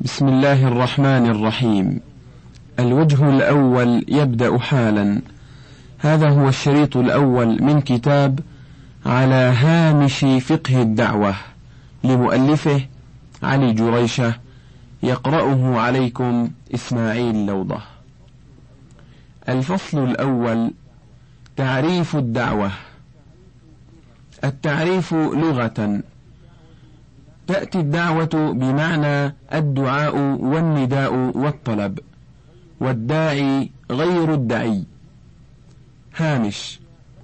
بسم الله الرحمن الرحيم. الوجه الأول يبدأ حالا. هذا هو الشريط الأول من كتاب على هامش فقه الدعوة لمؤلفه علي جريشة، يقرأه عليكم إسماعيل لوضة. الفصل الأول: تعريف الدعوة. التعريف لغة: تأتي الدعوة بمعنى الدعاء والنداء والطلب، والداعي غير الدعي. هامش: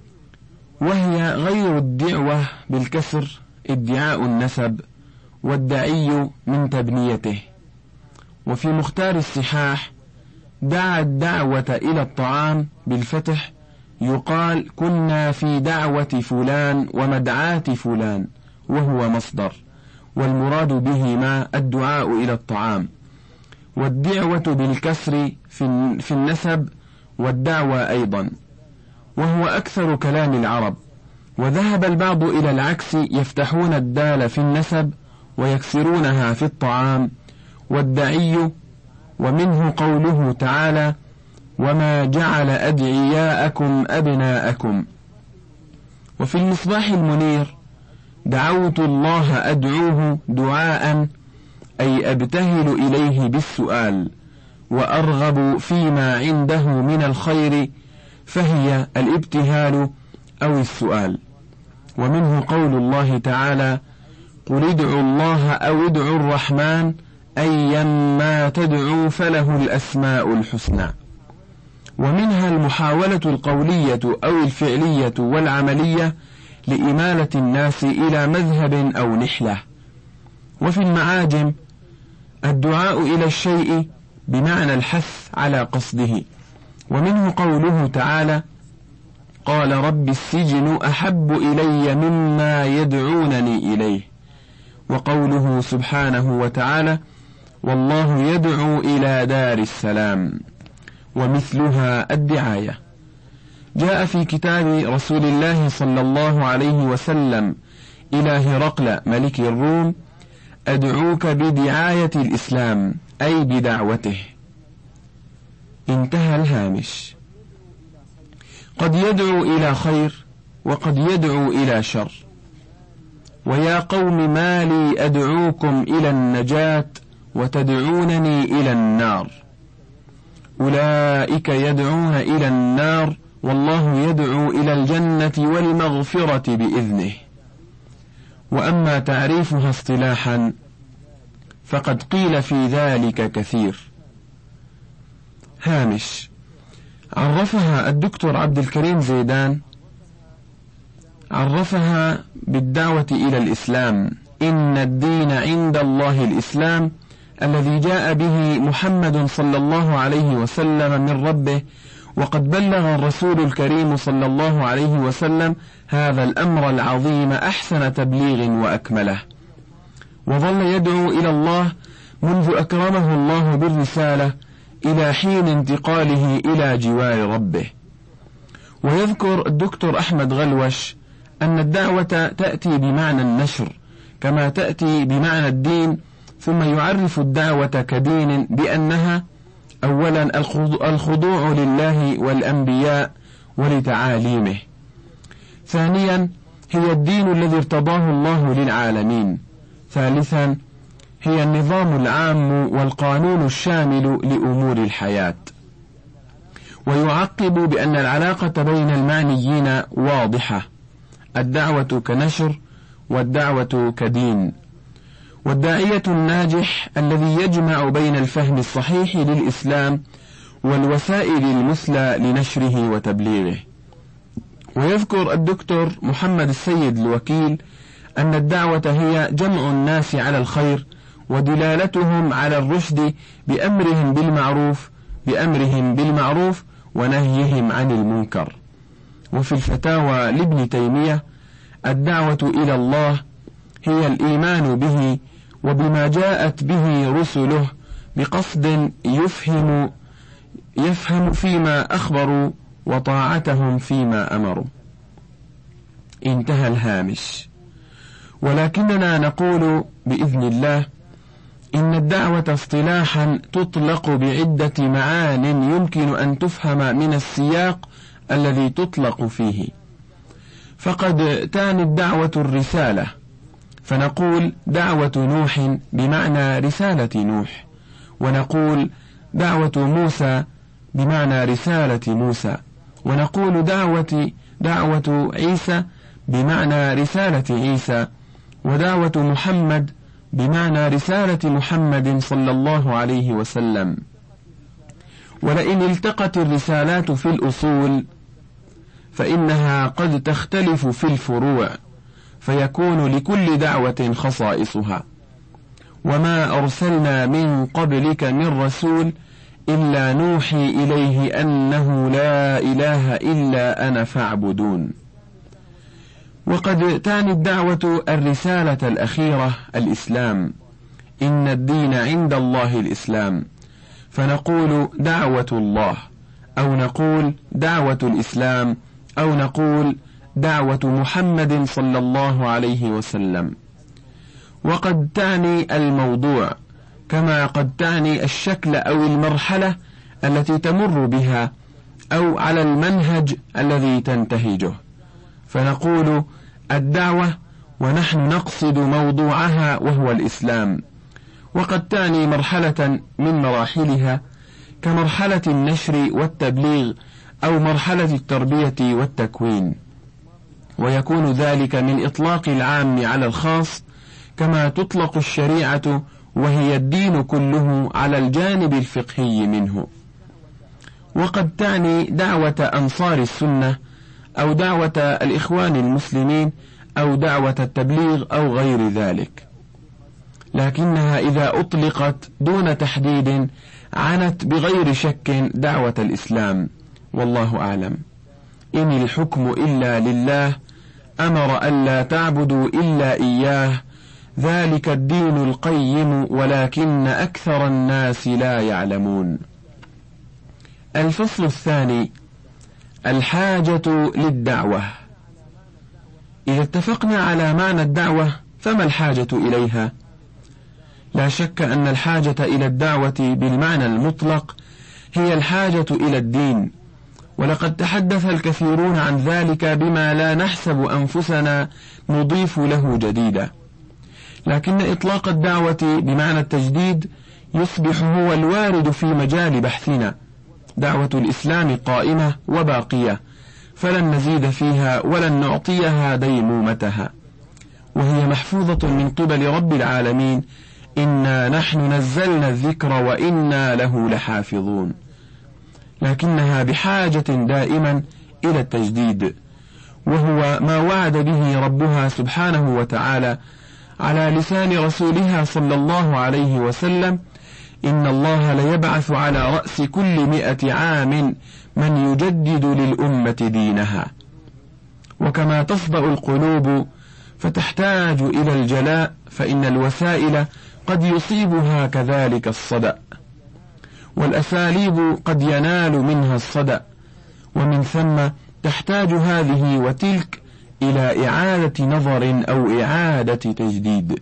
وهي غير الدعوة بالكسر ادعاء النسب، والدعي من تبنيته. وفي مختار الصحاح: دعا الدعوة إلى الطعام بالفتح، يقال كنا في دعوة فلان ومدعاة فلان، وهو مصدر، والمراد بهما الدعاء إلى الطعام. والدعوة بالكسر في النسب والدعوة أيضا، وهو أكثر كلام العرب. وذهب البعض إلى العكس، يفتحون الدال في النسب ويكسرونها في الطعام والدعي. ومنه قوله تعالى: وما جعل أدعياءكم أبناءكم. وفي المصباح المنير: دعوت الله أدعوه دعاء، أي أبتهل إليه بالسؤال، وأرغب فيما عنده من الخير، فهي الابتهال أو السؤال. ومنه قول الله تعالى: قل ادعوا الله أو ادعوا الرحمن أيما تدعوا فله الأسماء الحسنى. ومنها المحاولة القولية أو الفعلية والعملية لإمالة الناس إلى مذهب أو نحلة. وفي المعاجم: الدعاء إلى الشيء بمعنى الحث على قصده. ومنه قوله تعالى: قال رب السجن أحب إلي مما يدعونني إليه. وقوله سبحانه وتعالى: والله يدعو إلى دار السلام. ومثلها الدعاية. جاء في كتاب رسول الله صلى الله عليه وسلم إلى هرقل ملك الروم: أدعوك بدعاية الإسلام، أي بدعوته. انتهى الهامش. قد يدعو إلى خير، وقد يدعو إلى شر. ويا قوم ما لي أدعوكم إلى النجاة وتدعونني إلى النار. أولئك يدعون إلى النار، والله يدعو إلى الجنة والمغفرة بإذنه. وأما تعريفها اصطلاحا فقد قيل في ذلك كثير. هامش: عرفها الدكتور عبد الكريم زيدان، عرفها بالدعوة إلى الإسلام: إن الدين عند الله الإسلام، الذي جاء به محمد صلى الله عليه وسلم من ربه، وقد بلغ الرسول الكريم صلى الله عليه وسلم هذا الأمر العظيم أحسن تبليغ وأكمله، وظل يدعو إلى الله منذ أكرمه الله بالرسالة إلى حين انتقاله إلى جوار ربه. ويذكر الدكتور أحمد غلوش أن الدعوة تأتي بمعنى النشر كما تأتي بمعنى الدين، ثم يعرف الدعوة كدين بأنها: أولا الخضوع لله والأنبياء ولتعاليمه. ثانيا هي الدين الذي ارتضاه الله للعالمين. ثالثا هي النظام العام والقانون الشامل لأمور الحياة. ويعقب بأن العلاقة بين المعنيين واضحة: الدعوة كنشر، والدعوة كدين. والداعية الناجح الذي يجمع بين الفهم الصحيح للإسلام والوسائل المثلى لنشره وتبليغه. ويذكر الدكتور محمد السيد الوكيل أن الدعوة هي جمع الناس على الخير ودلالتهم على الرشد بأمرهم بالمعروف ونهيهم عن المنكر. وفي الفتاوى لابن تيمية: الدعوة إلى الله هي الإيمان به وبما جاءت به رسله بقصد يفهم فيما أخبروا وطاعتهم فيما أمروا. انتهى الهامش. ولكننا نقول بإذن الله إن الدعوة اصطلاحا تطلق بعدة معان يمكن أن تفهم من السياق الذي تطلق فيه. فقد تعني الدعوة الرسالة، فنقول دعوة نوح بمعنى رسالة نوح، ونقول دعوة موسى بمعنى رسالة موسى، ونقول دعوة عيسى بمعنى رسالة عيسى، ودعوة محمد بمعنى رسالة محمد صلى الله عليه وسلم. ولئن التقت الرسالات في الأصول فإنها قد تختلف في الفروع، فيكون لكل دعوة خصائصها. وما أرسلنا من قبلك من رسول إلا نوحي إليه أنه لا إله إلا أنا فاعبدون. وقد تعني الدعوة الرسالة الأخيرة الإسلام، إن الدين عند الله الإسلام، فنقول دعوة الله، أو نقول دعوة الإسلام، أو نقول دعوة محمد صلى الله عليه وسلم. وقد تعني الموضوع، كما قد تعني الشكل أو المرحلة التي تمر بها، أو على المنهج الذي تنتهجه، فنقول الدعوة ونحن نقصد موضوعها وهو الإسلام. وقد تعني مرحلة من مراحلها كمرحلة النشر والتبليغ أو مرحلة التربية والتكوين، ويكون ذلك من إطلاق العام على الخاص، كما تطلق الشريعة وهي الدين كله على الجانب الفقهي منه. وقد تعني دعوة أنصار السنة، أو دعوة الإخوان المسلمين، أو دعوة التبليغ، أو غير ذلك، لكنها إذا أطلقت دون تحديد عنت بغير شك دعوة الإسلام، والله أعلم. إن الحكم إلا لله، أمر ألا تعبدوا إلا إياه، ذلك الدين القيم ولكن أكثر الناس لا يعلمون. الفصل الثاني: الحاجة للدعوة. إذا اتفقنا على معنى الدعوة فما الحاجة إليها؟ لا شك أن الحاجة إلى الدعوة بالمعنى المطلق هي الحاجة إلى الدين، ولقد تحدث الكثيرون عن ذلك بما لا نحسب أنفسنا نضيف له جديدا، لكن إطلاق الدعوة بمعنى التجديد يصبح هو الوارد في مجال بحثنا. دعوة الإسلام قائمة وباقية، فلن نزيد فيها ولن نعطيها ديمومتها، وهي محفوظة من قبل رب العالمين: إنا نحن نزلنا الذكر وإنا له لحافظون. لكنها بحاجة دائما إلى التجديد، وهو ما وعد به ربها سبحانه وتعالى على لسان رسولها صلى الله عليه وسلم: إن الله ليبعث على رأس كل 100 عام من يجدد للأمة دينها. وكما تصدأ القلوب فتحتاج إلى الجلاء، فإن الوسائل قد يصيبها كذلك الصدأ، والأساليب قد ينال منها الصدأ، ومن ثم تحتاج هذه وتلك إلى إعادة نظر أو إعادة تجديد.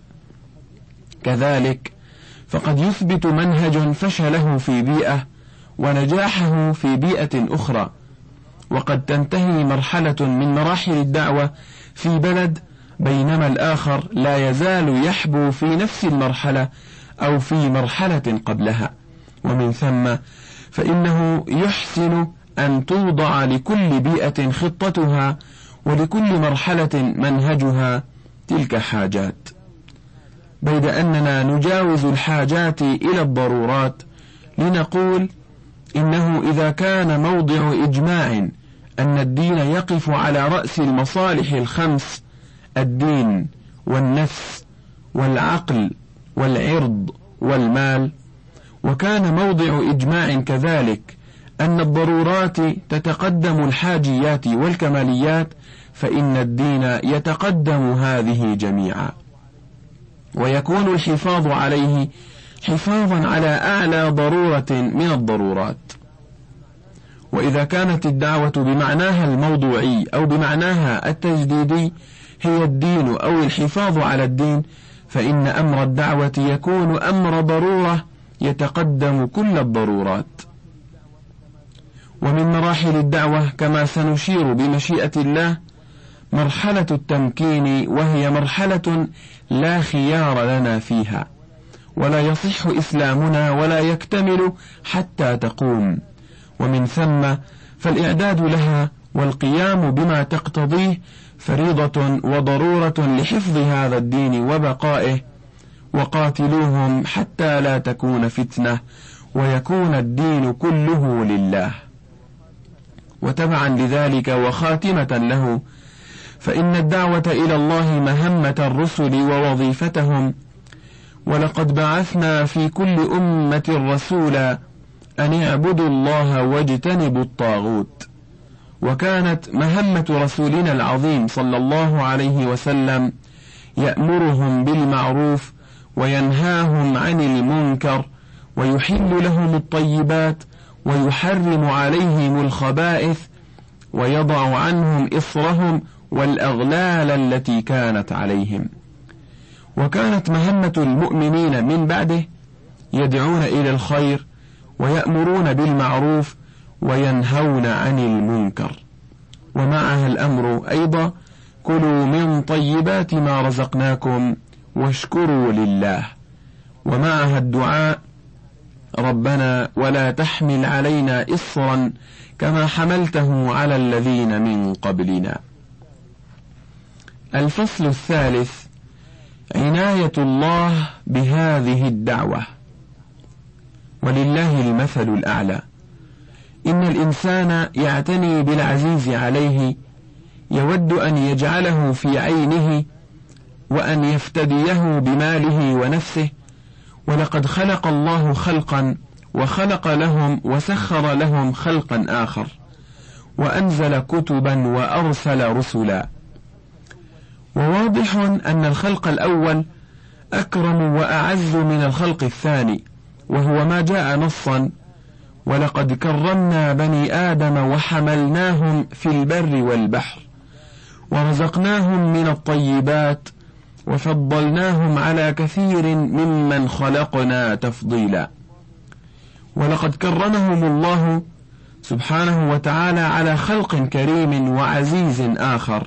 كذلك فقد يثبت منهج فشله في بيئة ونجاحه في بيئة أخرى، وقد تنتهي مرحلة من مراحل الدعوة في بلد، بينما الآخر لا يزال يحبو في نفس المرحلة أو في مرحلة قبلها. ومن ثم فإنه يحسن أن توضع لكل بيئة خطتها ولكل مرحلة منهجها تلك حاجات، بيد أننا نجاوز الحاجات إلى الضرورات لنقول إنه إذا كان موضع إجماع أن الدين يقف على رأس المصالح الخمس: الدين والنفس والعقل والعرض والمال، وكان موضع إجماع كذلك أن الضرورات تتقدم الحاجيات والكماليات، فإن الدين يتقدم هذه جميعا، ويكون الحفاظ عليه حفاظا على أعلى ضرورة من الضرورات. وإذا كانت الدعوة بمعناها الموضوعي أو بمعناها التجديدي هي الدين أو الحفاظ على الدين، فإن أمر الدعوة يكون أمر ضرورة يتقدم كل الضرورات. ومن مراحل الدعوة كما سنشير بمشيئة الله مرحلة التمكين، وهي مرحلة لا خيار لنا فيها، ولا يصح إسلامنا ولا يكتمل حتى تقوم، ومن ثم فالإعداد لها والقيام بما تقتضيه فريضة وضرورة لحفظ هذا الدين وبقائه. وقاتلوهم حتى لا تكون فتنة ويكون الدين كله لله. وتبعا لذلك وخاتمة له، فإن الدعوة إلى الله مهمة الرسل ووظيفتهم، ولقد بعثنا في كل أمة رسولا أن اعبدوا الله واجتنبوا الطاغوت. وكانت مهمة رسولنا العظيم صلى الله عليه وسلم يأمرهم بالمعروف وينهاهم عن المنكر ويحل لهم الطيبات ويحرم عليهم الخبائث ويضع عنهم إصرهم والأغلال التي كانت عليهم. وكانت مهمة المؤمنين من بعده يدعون إلى الخير ويأمرون بالمعروف وينهون عن المنكر. ومعها الأمر أيضا كلوا من طيبات ما رزقناكم واشكروا لله. ومعها الدعاء ربنا ولا تحمل علينا إصرا كما حملته على الذين من قبلنا. الفصل الثالث: عناية الله بهذه الدعوة. ولله المثل الأعلى. إن الإنسان يعتني بالعزيز عليه، يود أن يجعله في عينه وأن يفتديه بماله ونفسه. ولقد خلق الله خلقا وخلق لهم وسخر لهم خلقا آخر، وأنزل كتبا وأرسل رسلا. وواضح أن الخلق الأول أكرم وأعز من الخلق الثاني، وهو ما جاء نصا: ولقد كرمنا بني آدم وحملناهم في البر والبحر ورزقناهم من الطيبات وفضلناهم على كثير ممن خلقنا تفضيلا. ولقد كرمهم الله سبحانه وتعالى على خلق كريم وعزيز آخر.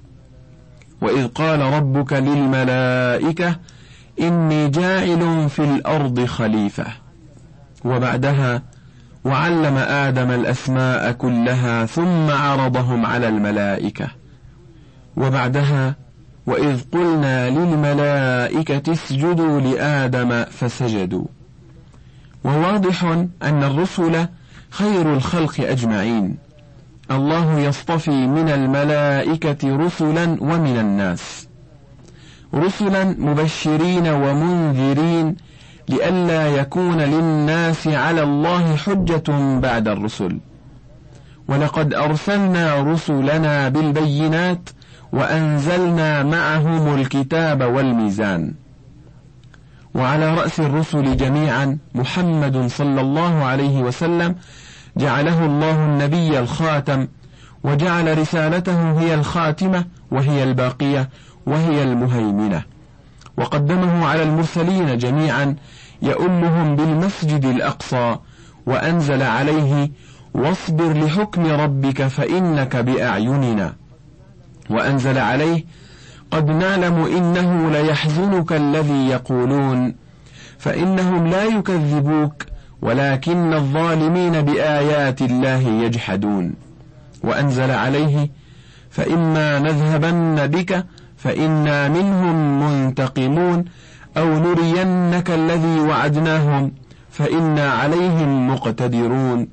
وإذ قال ربك للملائكة إني جاعل في الأرض خليفة. وبعدها وعلم آدم الأسماء كلها ثم عرضهم على الملائكة. وبعدها وإذ قلنا للملائكة اسجدوا لآدم فسجدوا. وواضح أن الرسل خير الخلق أجمعين. الله يصطفي من الملائكة رسلا ومن الناس، رسلا مبشرين ومنذرين لئلا يكون للناس على الله حجة بعد الرسل. ولقد أرسلنا رسلنا بالبينات وأنزلنا معهم الكتاب والميزان. وعلى رأس الرسل جميعا محمد صلى الله عليه وسلم، جعله الله النبي الخاتم، وجعل رسالته هي الخاتمة وهي الباقية وهي المهيمنة، وقدمه على المرسلين جميعا يؤمهم بالمسجد الأقصى، وأنزل عليه واصبر لحكم ربك فإنك بأعيننا، وأنزل عليه قد نعلم إنه ليحزنك الذي يقولون فإنهم لا يكذبوك ولكن الظالمين بآيات الله يجحدون. وأنزل عليه فإما نذهبن بك فإنا منهم منتقمون أو نرينك الذي وعدناهم فإنا عليهم مقتدرون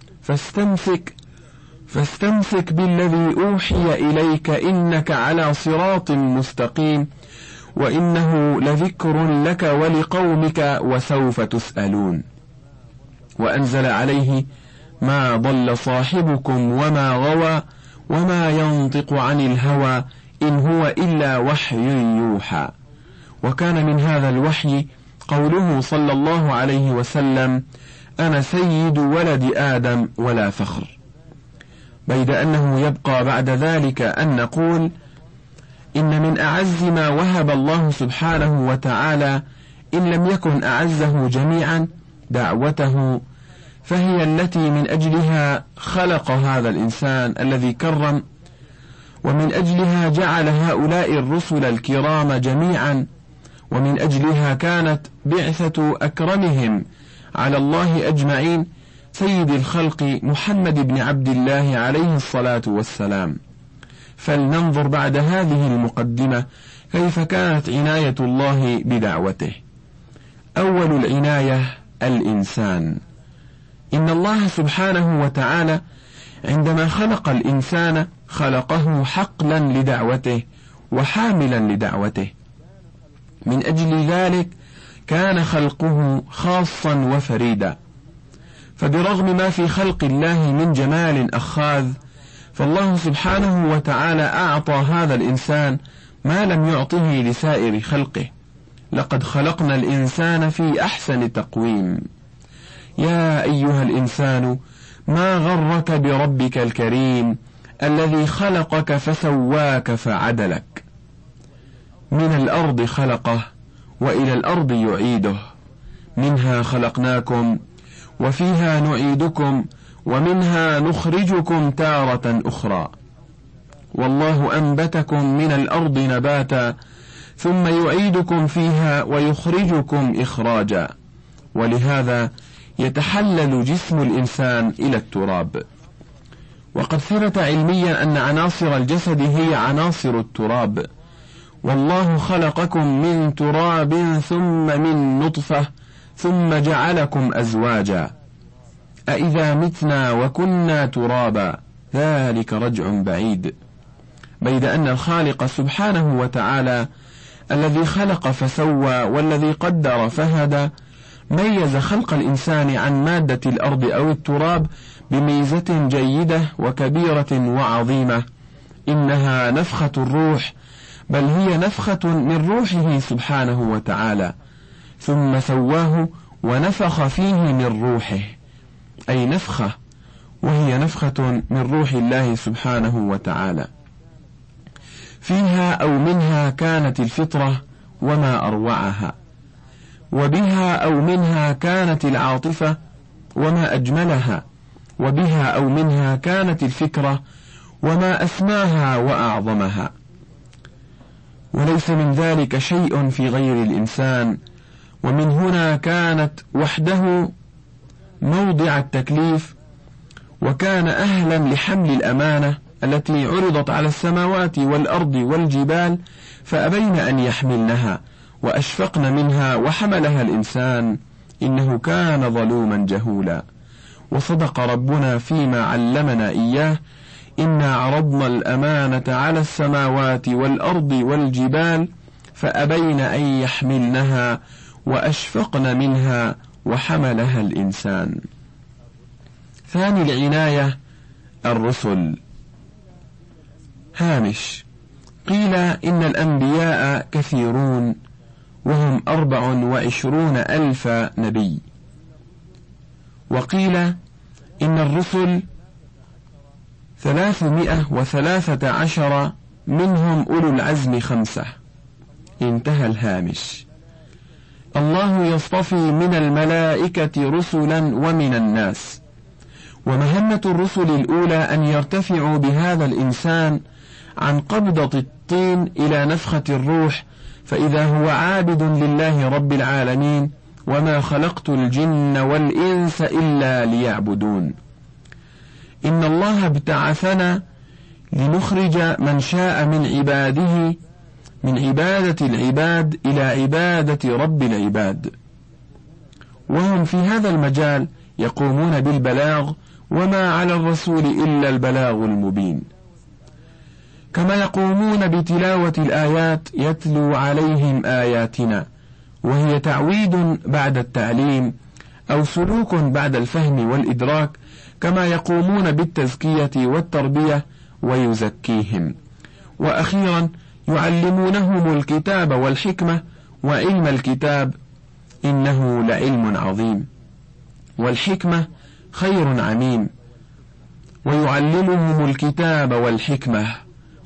فاستمسك بالذي أوحي إليك إنك على صراط مستقيم وإنه لذكر لك ولقومك وسوف تسألون. وأنزل عليه ما ضل صاحبكم وما غوى وما ينطق عن الهوى إن هو إلا وحي يوحى. وكان من هذا الوحي قوله صلى الله عليه وسلم: أنا سيد ولد آدم ولا فخر. بيد أنه يبقى بعد ذلك أن نقول إن من أعز ما وهب الله سبحانه وتعالى إن لم يكن أعزه جميعا دعوته، فهي التي من أجلها خلق هذا الإنسان الذي كرم، ومن أجلها جعل هؤلاء الرسل الكرام جميعا، ومن أجلها كانت بعثة أكرمهم على الله أجمعين سيد الخلق محمد بن عبد الله عليه الصلاة والسلام. فلننظر بعد هذه المقدمة كيف كانت عناية الله بدعوته. أول العناية الإنسان. إن الله سبحانه وتعالى عندما خلق الإنسان خلقه حقلا لدعوته وحاملا لدعوته، من أجل ذلك كان خلقه خاصا وفريدا. فبرغم ما في خلق الله من جمال أخاذ، فالله سبحانه وتعالى أعطى هذا الإنسان ما لم يعطه لسائر خلقه. لقد خلقنا الإنسان في أحسن تقويم. يا أيها الإنسان ما غرك بربك الكريم الذي خلقك فسواك فعدلك. من الأرض خلقه وإلى الأرض يعيده، منها خلقناكم وفيها نعيدكم ومنها نخرجكم تارة أخرى. والله أنبتكم من الأرض نباتا ثم يعيدكم فيها ويخرجكم إخراجا. ولهذا يتحلل جسم الإنسان إلى التراب. وقد ثبت علميا أن عناصر الجسد هي عناصر التراب. والله خلقكم من تراب ثم من نطفة ثم جعلكم أزواجا أإذا متنا وكنا ترابا ذلك رجع بعيد. بيد أن الخالق سبحانه وتعالى الذي خلق فسوى والذي قدر فهدى ميز خلق الإنسان عن مادة الأرض أو التراب بميزة جيدة وكبيرة وعظيمة، إنها نفخة الروح، بل هي نفخة من روحه سبحانه وتعالى، ثم سواه ونفخ فيه من روحه، أي نفخة، وهي نفخة من روح الله سبحانه وتعالى. فيها أو منها كانت الفطرة وما أروعها، وبها أو منها كانت العاطفة وما أجملها، وبها أو منها كانت الفكرة وما أسماها وأعظمها. وليس من ذلك شيء في غير الإنسان، ومن هنا كانت وحده موضع التكليف، وكان أهلا لحمل الأمانة التي عرضت على السماوات والأرض والجبال فأبين أن يحملنها وأشفقن منها وحملها الإنسان إنه كان ظلوما جهولا. وصدق ربنا فيما علمنا إياه: إنا عرضنا الأمانة على السماوات والأرض والجبال فأبين أن يحملنها وأشفقن منها وحملها الإنسان. ثاني العناية الرسل. هامش: قيل إن الأنبياء كثيرون وهم 24,000 نبي، وقيل إن الرسل 313 منهم أولو العزم 5. انتهى الهامش. الله يصطفي من الملائكة رسلا ومن الناس، ومهمة الرسل الأولى أن يرتفعوا بهذا الإنسان عن قبضة الطين إلى نفخة الروح، فإذا هو عابد لله رب العالمين: وما خلقت الجن والإنس إلا ليعبدون. إن الله ابتعثنا لنخرج من شاء من عباده من عبادة العباد إلى عبادة رب العباد، وهم في هذا المجال يقومون بالبلاغ، وما على الرسول إلا البلاغ المبين. كما يقومون بتلاوة الآيات يتلو عليهم آياتنا، وهي تعويد بعد التعليم أو سلوك بعد الفهم والإدراك، كما يقومون بالتزكية والتربية ويزكيهم. وأخيرا يعلمونهم الكتاب والحكمة وعلم الكتاب، إنه لعلم عظيم، والحكمة خير عميم. ويعلمهم الكتاب والحكمة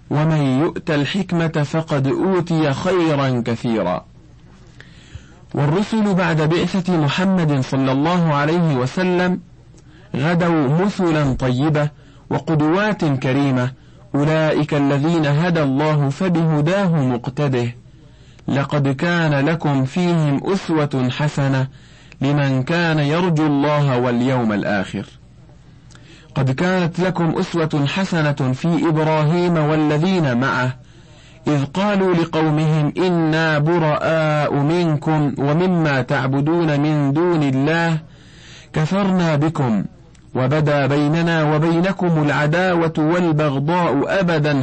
ومن يؤت الحكمة فقد أوتي خيرا كثيرا. والرسل بعد بعثة محمد صلى الله عليه وسلم غدوا مثلا طيبة وقدوات كريمة، أولئك الذين هدى الله فبهداه مقتده. لقد كان لكم فيهم أسوة حسنة لمن كان يرجو الله واليوم الآخر. قد كانت لكم أسوة حسنة في إبراهيم والذين معه إذ قالوا لقومهم إنا براء منكم ومما تعبدون من دون الله كفرنا بكم وبدا بيننا وبينكم العداوة والبغضاء أبدا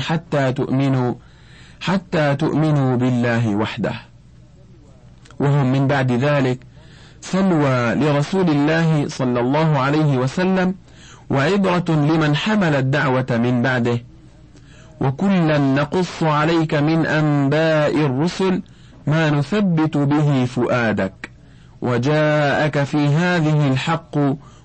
حتى تؤمنوا بالله وحده. وهم من بعد ذلك سلوى لرسول الله صلى الله عليه وسلم وعبرة لمن حمل الدعوة من بعده. وكلا نقص عليك من أنباء الرسل ما نثبت به فؤادك وجاءك في هذه الحق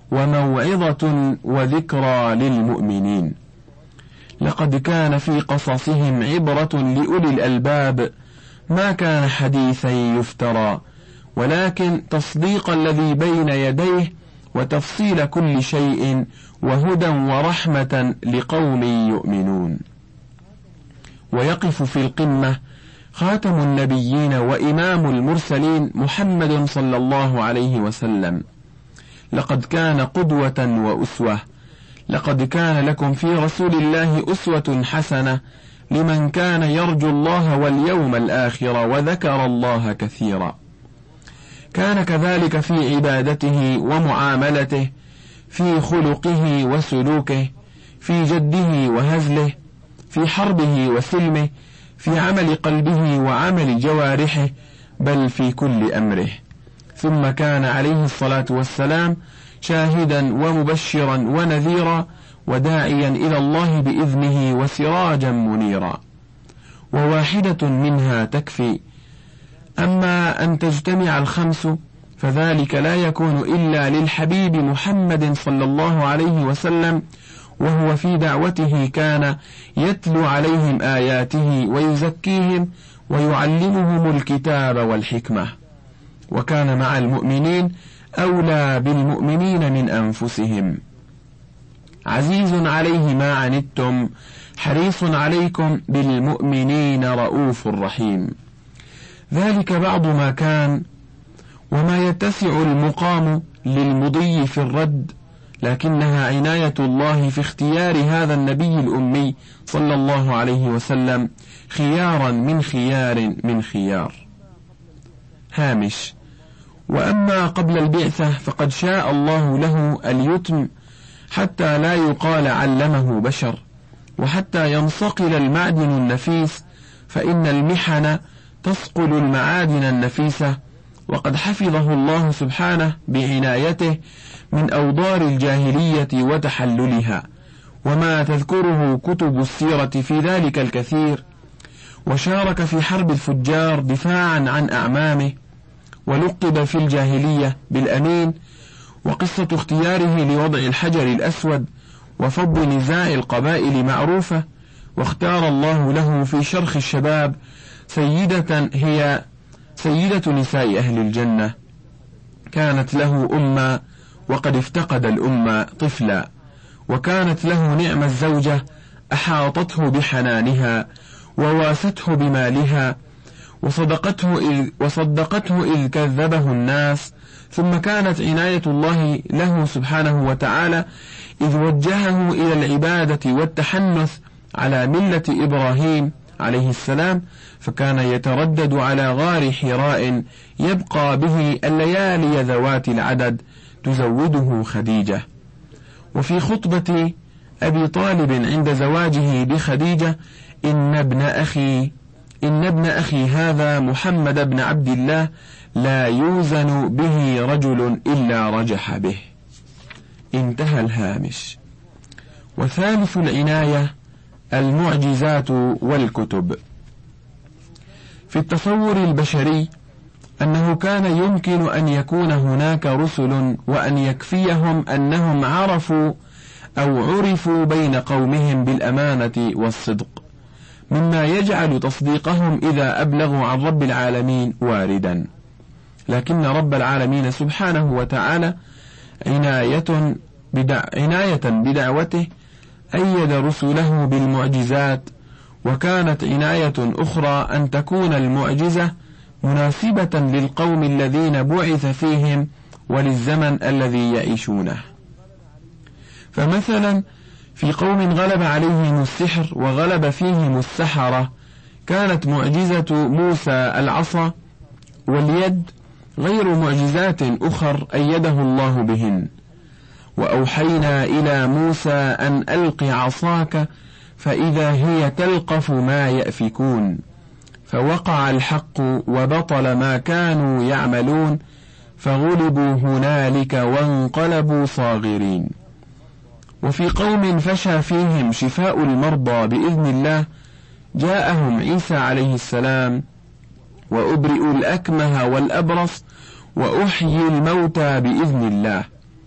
وموعظة وذكرى للمؤمنين. لقد كان في قصصهم عبرة لأولي الألباب ما كان حديثا يفترى ولكن تصديق الذي بين يديه وتفصيل كل شيء وهدى ورحمة لقوم يؤمنون. ويقف في القمة خاتم النبيين وإمام المرسلين محمد صلى الله عليه وسلم. لقد كان قدوة وأسوة. لقد كان لكم في رسول الله أسوة حسنة لمن كان يرجو الله واليوم الآخر وذكر الله كثيرا. كان كذلك في عبادته ومعاملته، في خلقه وسلوكه، في جده وهزله، في حربه وسلمه، في عمل قلبه وعمل جوارحه، بل في كل أمره. ثم كان عليه الصلاة والسلام شاهدا ومبشرا ونذيرا وداعيا إلى الله بإذنه وسراجا منيرا. وواحدة منها تكفي. أما أن تجتمع الخمس فذلك لا يكون إلا للحبيب محمد صلى الله عليه وسلم، وهو في دعوته كان يتلو عليهم آياته ويزكيهم ويعلمهم الكتاب والحكمة، وكان مع المؤمنين أولى بالمؤمنين من أنفسهم. عزيز عليه ما عنتم حريص عليكم بالمؤمنين رؤوف رحيم. ذلك بعض ما كان وما يتسع المقام للمضي في الرد، لكنها عناية الله في اختيار هذا النبي الأمي صلى الله عليه وسلم خيارا من خيار من خيار. هامش: وأما قبل البعثة فقد شاء الله له اليتم حتى لا يقال علمه بشر، وحتى ينصقل المعدن النفيس، فإن المحن تصقل المعادن النفيسة، وقد حفظه الله سبحانه بعنايته من أوضار الجاهلية وتحللها، وما تذكره كتب السيرة في ذلك الكثير. وشارك في حرب الفجار دفاعا عن أعمامه، ولقب في الجاهلية بالأمين. وقصة اختياره لوضع الحجر الأسود وفض نزاع القبائل معروفة. واختار الله له في شرخ الشباب سيدة هي سيدة نساء أهل الجنة، كانت له أمة وقد افتقد الأمة طفلا، وكانت له نعم الزوجة أحاطته بحنانها وواسته بمالها، وصدقته إذ كذبه الناس. ثم كانت عناية الله له سبحانه وتعالى إذ وجهه إلى العبادة والتحنث على ملة إبراهيم عليه السلام، فكان يتردد على غار حراء يبقى به الليالي ذوات العدد تزوده خديجة. وفي خطبة أبي طالب عند زواجه بخديجة: إن ابن أخي هذا محمد بن عبد الله لا يوزن به رجل إلا رجح به. انتهى الهامش. وثالث العناية المعجزات والكتب. في التصور البشري أنه كان يمكن أن يكون هناك رسل وأن يكفيهم أنهم عرفوا بين قومهم بالأمانة والصدق، مما يجعل تصديقهم إذا أبلغوا عن رب العالمين واردا. لكن رب العالمين سبحانه وتعالى عناية بدعوته أيد رسله بالمعجزات، وكانت عناية أخرى أن تكون المعجزة مناسبة للقوم الذين بعث فيهم وللزمن الذي يعيشونه. فمثلا في قوم غلب عليهم السحر وغلب فيهم السحرة، كانت معجزة موسى العصا واليد غير معجزات أخر أيده الله بهن. وأوحينا إلى موسى أن ألق عصاك فإذا هي تلقف ما يأفكون، فوقع الحق وبطل ما كانوا يعملون، فغلبوا هنالك وانقلبوا صاغرين. وفي قوم فشى فيهم شفاء المرضى بإذن الله، جاءهم عيسى عليه السلام وأبرئ الأكمه والأبرص وأحيي الموتى بإذن الله،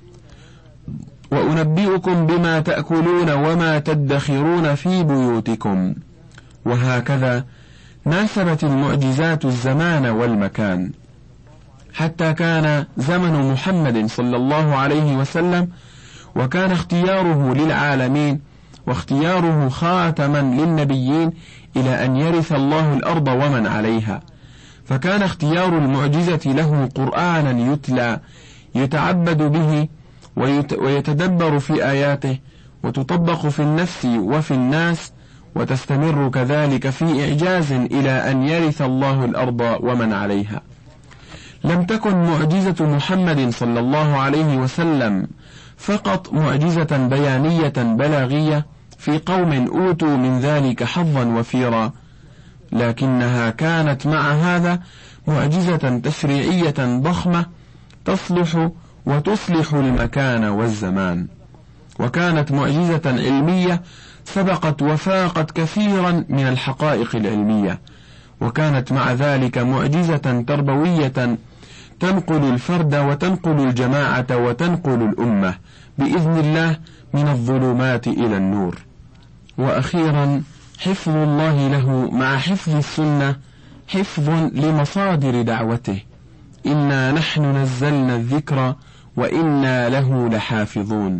وأنبئكم بما تأكلون وما تدخرون في بيوتكم. وهكذا ناسبت المعجزات الزمان والمكان، حتى كان زمن محمد صلى الله عليه وسلم وكان اختياره للعالمين واختياره خاتما للنبيين إلى أن يرث الله الأرض ومن عليها، فكان اختيار المعجزة له قرآنا يتلى يتعبد به ويتدبر في آياته، وتطبق في النفس وفي الناس، وتستمر كذلك في إعجاز إلى أن يرث الله الأرض ومن عليها. لم تكن معجزة محمد صلى الله عليه وسلم فقط معجزة بيانية بلاغية في قوم أوتوا من ذلك حظا وفيرا، لكنها كانت مع هذا معجزة تشريعية ضخمة تصلح وتصلح المكان والزمان، وكانت معجزة علمية سبقت وفاقت كثيرا من الحقائق العلمية، وكانت مع ذلك معجزة تربوية تنقل الفرد وتنقل الجماعة وتنقل الأمة بإذن الله من الظلمات إلى النور. وأخيرا حفظ الله له مع حفظ السنة حفظ لمصادر دعوته، إنا نحن نزلنا الذكر وإنا له لحافظون.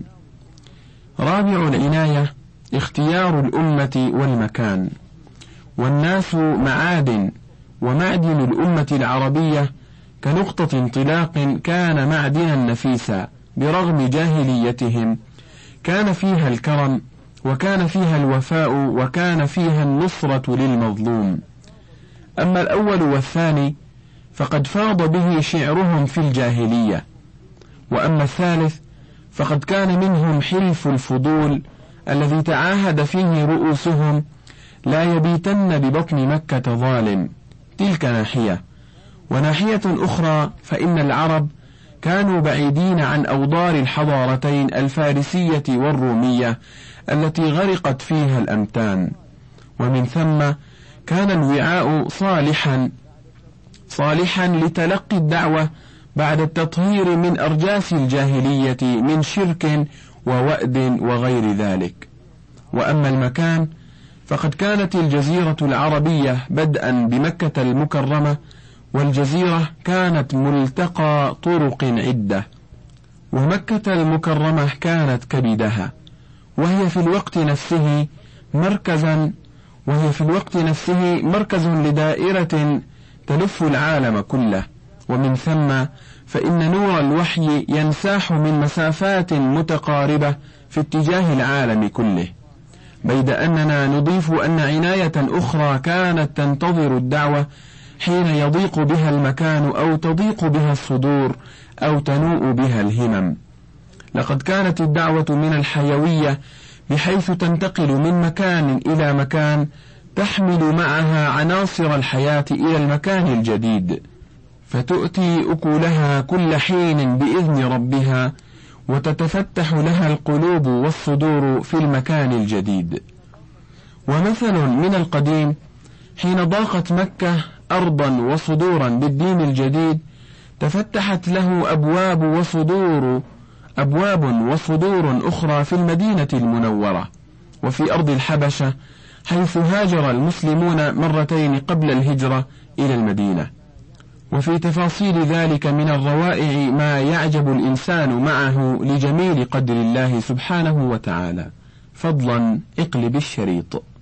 رابع العناية اختيار الأمة والمكان، والناس معادن، ومعدن الأمة العربية كنقطة انطلاق كان معدنا نفيسا برغم جاهليتهم، كان فيها الكرم وكان فيها الوفاء وكان فيها النصرة للمظلوم. أما الأول والثاني فقد فاض به شعرهم في الجاهلية، وأما الثالث فقد كان منهم حلف الفضول الذي تعاهد فيه رؤوسهم لا يبيتن ببطن مكة ظالم. تلك ناحية، وناحية أخرى فإن العرب كانوا بعيدين عن أوضار الحضارتين الفارسية والرومية التي غرقت فيها الأمتان، ومن ثم كان الوعاء صالحا لتلقي الدعوة بعد التطهير من أرجاس الجاهلية من شرك ووأد وغير ذلك. وأما المكان فقد كانت الجزيرة العربية بدءا بمكة المكرمة، والجزيرة كانت ملتقى طرق عدة، ومكة المكرمة كانت كبدها، وهي في الوقت نفسه مركز لدائرة تلف العالم كله. ومن ثم فإن نور الوحي ينساح من مسافات متقاربة في اتجاه العالم كله، بيد أننا نضيف أن عناية أخرى كانت تنتظر الدعوة حين يضيق بها المكان أو تضيق بها الصدور أو تنوء بها الهمم. لقد كانت الدعوة من الحيوية بحيث تنتقل من مكان إلى مكان، تحمل معها عناصر الحياة إلى المكان الجديد، فتؤتي أكلها كل حين بإذن ربها، وتتفتح لها القلوب والصدور في المكان الجديد. ومثل من القديم حين ضاقت مكة أرضا وصدورا بالدين الجديد، تفتحت له أبواب وصدور أخرى في المدينة المنورة وفي أرض الحبشة، حيث هاجر المسلمون مرتين قبل الهجرة إلى المدينة. وفي تفاصيل ذلك من الروائع ما يعجب الإنسان معه لجميل قدر الله سبحانه وتعالى. فضلا اقلب الشريط.